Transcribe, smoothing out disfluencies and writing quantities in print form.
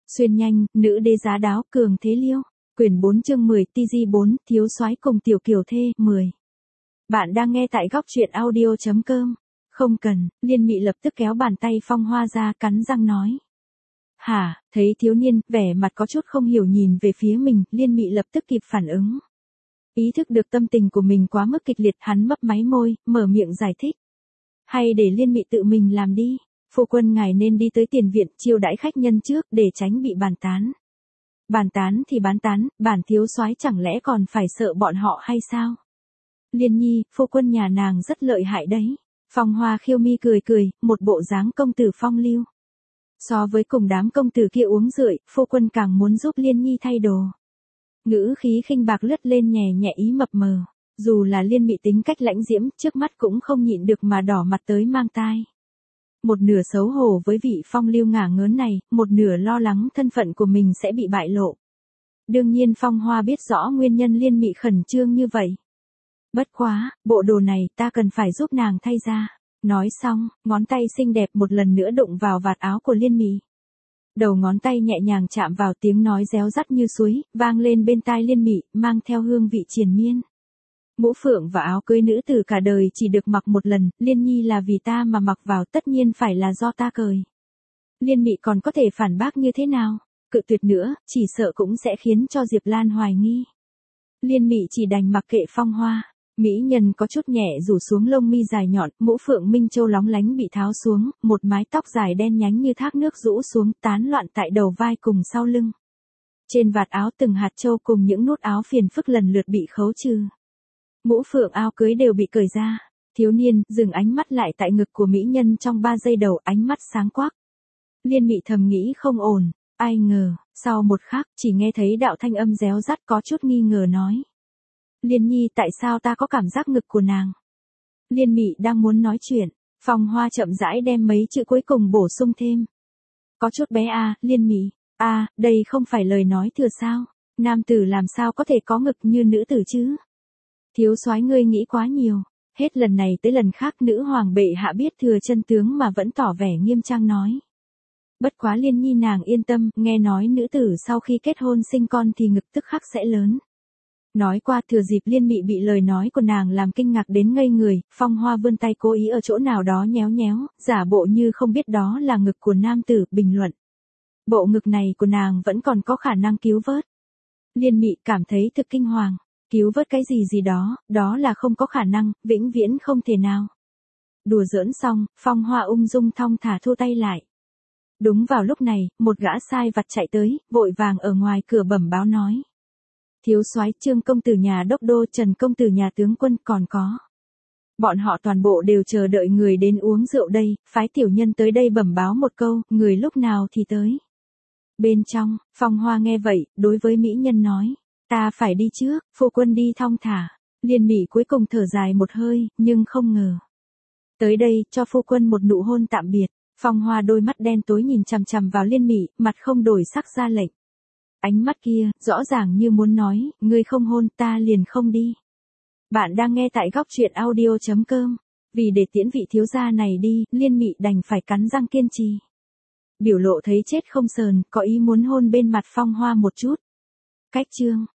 Xuyên nhanh, nữ đế giá đáo, cường thế liêu. Quyển 4 chương 10 TG4, thiếu soái cùng tiểu kiều thê, 10. Bạn đang nghe tại góc truyện audio.com. Không cần, Liên Mị lập tức kéo bàn tay Phong Hoa ra, cắn răng nói. Hả, thấy thiếu niên, vẻ mặt có chút không hiểu nhìn về phía mình, Liên Mị lập tức kịp phản ứng. Ý thức được tâm tình của mình quá mức kịch liệt, hắn mấp máy môi, mở miệng giải thích. Hay để Liên Mị tự mình làm đi. Phu quân ngài nên đi tới tiền viện chiêu đãi khách nhân trước để tránh bị bàn tán. Bàn tán thì bán tán, bản thiếu soái chẳng lẽ còn phải sợ bọn họ hay sao? Liên Nhi, phu quân nhà nàng rất lợi hại đấy. Phong Hoa khiêu mi cười cười, một bộ dáng công tử phong lưu. So với cùng đám công tử kia uống rượu, phu quân càng muốn giúp Liên Nhi thay đồ. Ngữ khí khinh bạc lướt lên nhẹ nhẹ ý mập mờ. Dù là Liên Mị tính cách lãnh diễm, trước mắt cũng không nhịn được mà đỏ mặt tới mang tai. Một nửa xấu hổ với vị phong lưu ngả ngớn này, một nửa lo lắng thân phận của mình sẽ bị bại lộ. Đương nhiên Phong Hoa biết rõ nguyên nhân Liên Mị khẩn trương như vậy. Bất quá, bộ đồ này ta cần phải giúp nàng thay ra. Nói xong, ngón tay xinh đẹp một lần nữa đụng vào vạt áo của Liên Mị. Đầu ngón tay nhẹ nhàng chạm vào, tiếng nói réo rắt như suối, vang lên bên tai Liên Mị, mang theo hương vị triền miên. Mũ phượng và áo cưới nữ tử cả đời chỉ được mặc một lần, Liên Nhi là vì ta mà mặc vào, tất nhiên phải là do ta cởi. Liên Mị còn có thể phản bác như thế nào? Cự tuyệt nữa, chỉ sợ cũng sẽ khiến cho Diệp Lan hoài nghi. Liên Mị chỉ đành mặc kệ Phong Hoa. Mỹ nhân có chút nhẹ rủ xuống lông mi dài nhọn, mũ phượng minh châu lóng lánh bị tháo xuống, một mái tóc dài đen nhánh như thác nước rũ xuống, tán loạn tại đầu vai cùng sau lưng. Trên vạt áo từng hạt châu cùng những nút áo phiền phức lần lượt bị khấu trừ. Mũ phượng áo cưới đều bị cởi ra. Thiếu niên dừng ánh mắt lại tại ngực của mỹ nhân trong 3 giây đầu, ánh mắt sáng quắc. Liên Mị thầm nghĩ không ổn, ai ngờ, sau một khắc, chỉ nghe thấy đạo thanh âm réo rắt có chút nghi ngờ nói. Liên Nhi, tại sao ta có cảm giác ngực của nàng? Liên Mị đang muốn nói chuyện, Phong Hoa chậm rãi đem mấy chữ cuối cùng bổ sung thêm. Có chút bé à, Liên Mị, đây không phải lời nói thừa sao? Nam tử làm sao có thể có ngực như nữ tử chứ? Thiếu soái ngươi nghĩ quá nhiều. Hết lần này tới lần khác nữ hoàng bệ hạ biết thừa chân tướng mà vẫn tỏ vẻ nghiêm trang nói. Bất quá Liên Nhi nàng yên tâm, nghe nói nữ tử sau khi kết hôn sinh con thì ngực tức khắc sẽ lớn. Nói qua thừa dịp Liên Mị bị lời nói của nàng làm kinh ngạc đến ngây người, Phong Hoa vươn tay cố ý ở chỗ nào đó nhéo nhéo, giả bộ như không biết đó là ngực của nam tử, bình luận. Bộ ngực này của nàng vẫn còn có khả năng cứu vớt. Liên Mị cảm thấy thực kinh hoàng. Cứu vớt cái gì đó, đó là không có khả năng, vĩnh viễn không thể nào. Đùa giỡn xong, Phong Hoa ung dung thong thả thu tay lại. Đúng vào lúc này, một gã sai vặt chạy tới, vội vàng ở ngoài cửa bẩm báo nói. Thiếu soái, Trương công tử nhà đốc đô, Trần công tử nhà tướng quân còn có. Bọn họ toàn bộ đều chờ đợi người đến uống rượu đây, phái tiểu nhân tới đây bẩm báo một câu, người lúc nào thì tới. Bên trong, Phong Hoa nghe vậy, đối với mỹ nhân nói. Ta phải đi trước, phu quân đi thong thả. Liên Mị cuối cùng thở dài một hơi, nhưng không ngờ. Tới đây, cho phu quân một nụ hôn tạm biệt. Phong Hoa đôi mắt đen tối nhìn chằm chằm vào Liên Mị, mặt không đổi sắc ra lệnh. Ánh mắt kia, rõ ràng như muốn nói, ngươi không hôn ta liền không đi. Bạn đang nghe tại góc truyện audio.com. Vì để tiễn vị thiếu gia này đi, Liên Mị đành phải cắn răng kiên trì. Biểu lộ thấy chết không sờn, có ý muốn hôn bên mặt Phong Hoa một chút. Cách chương.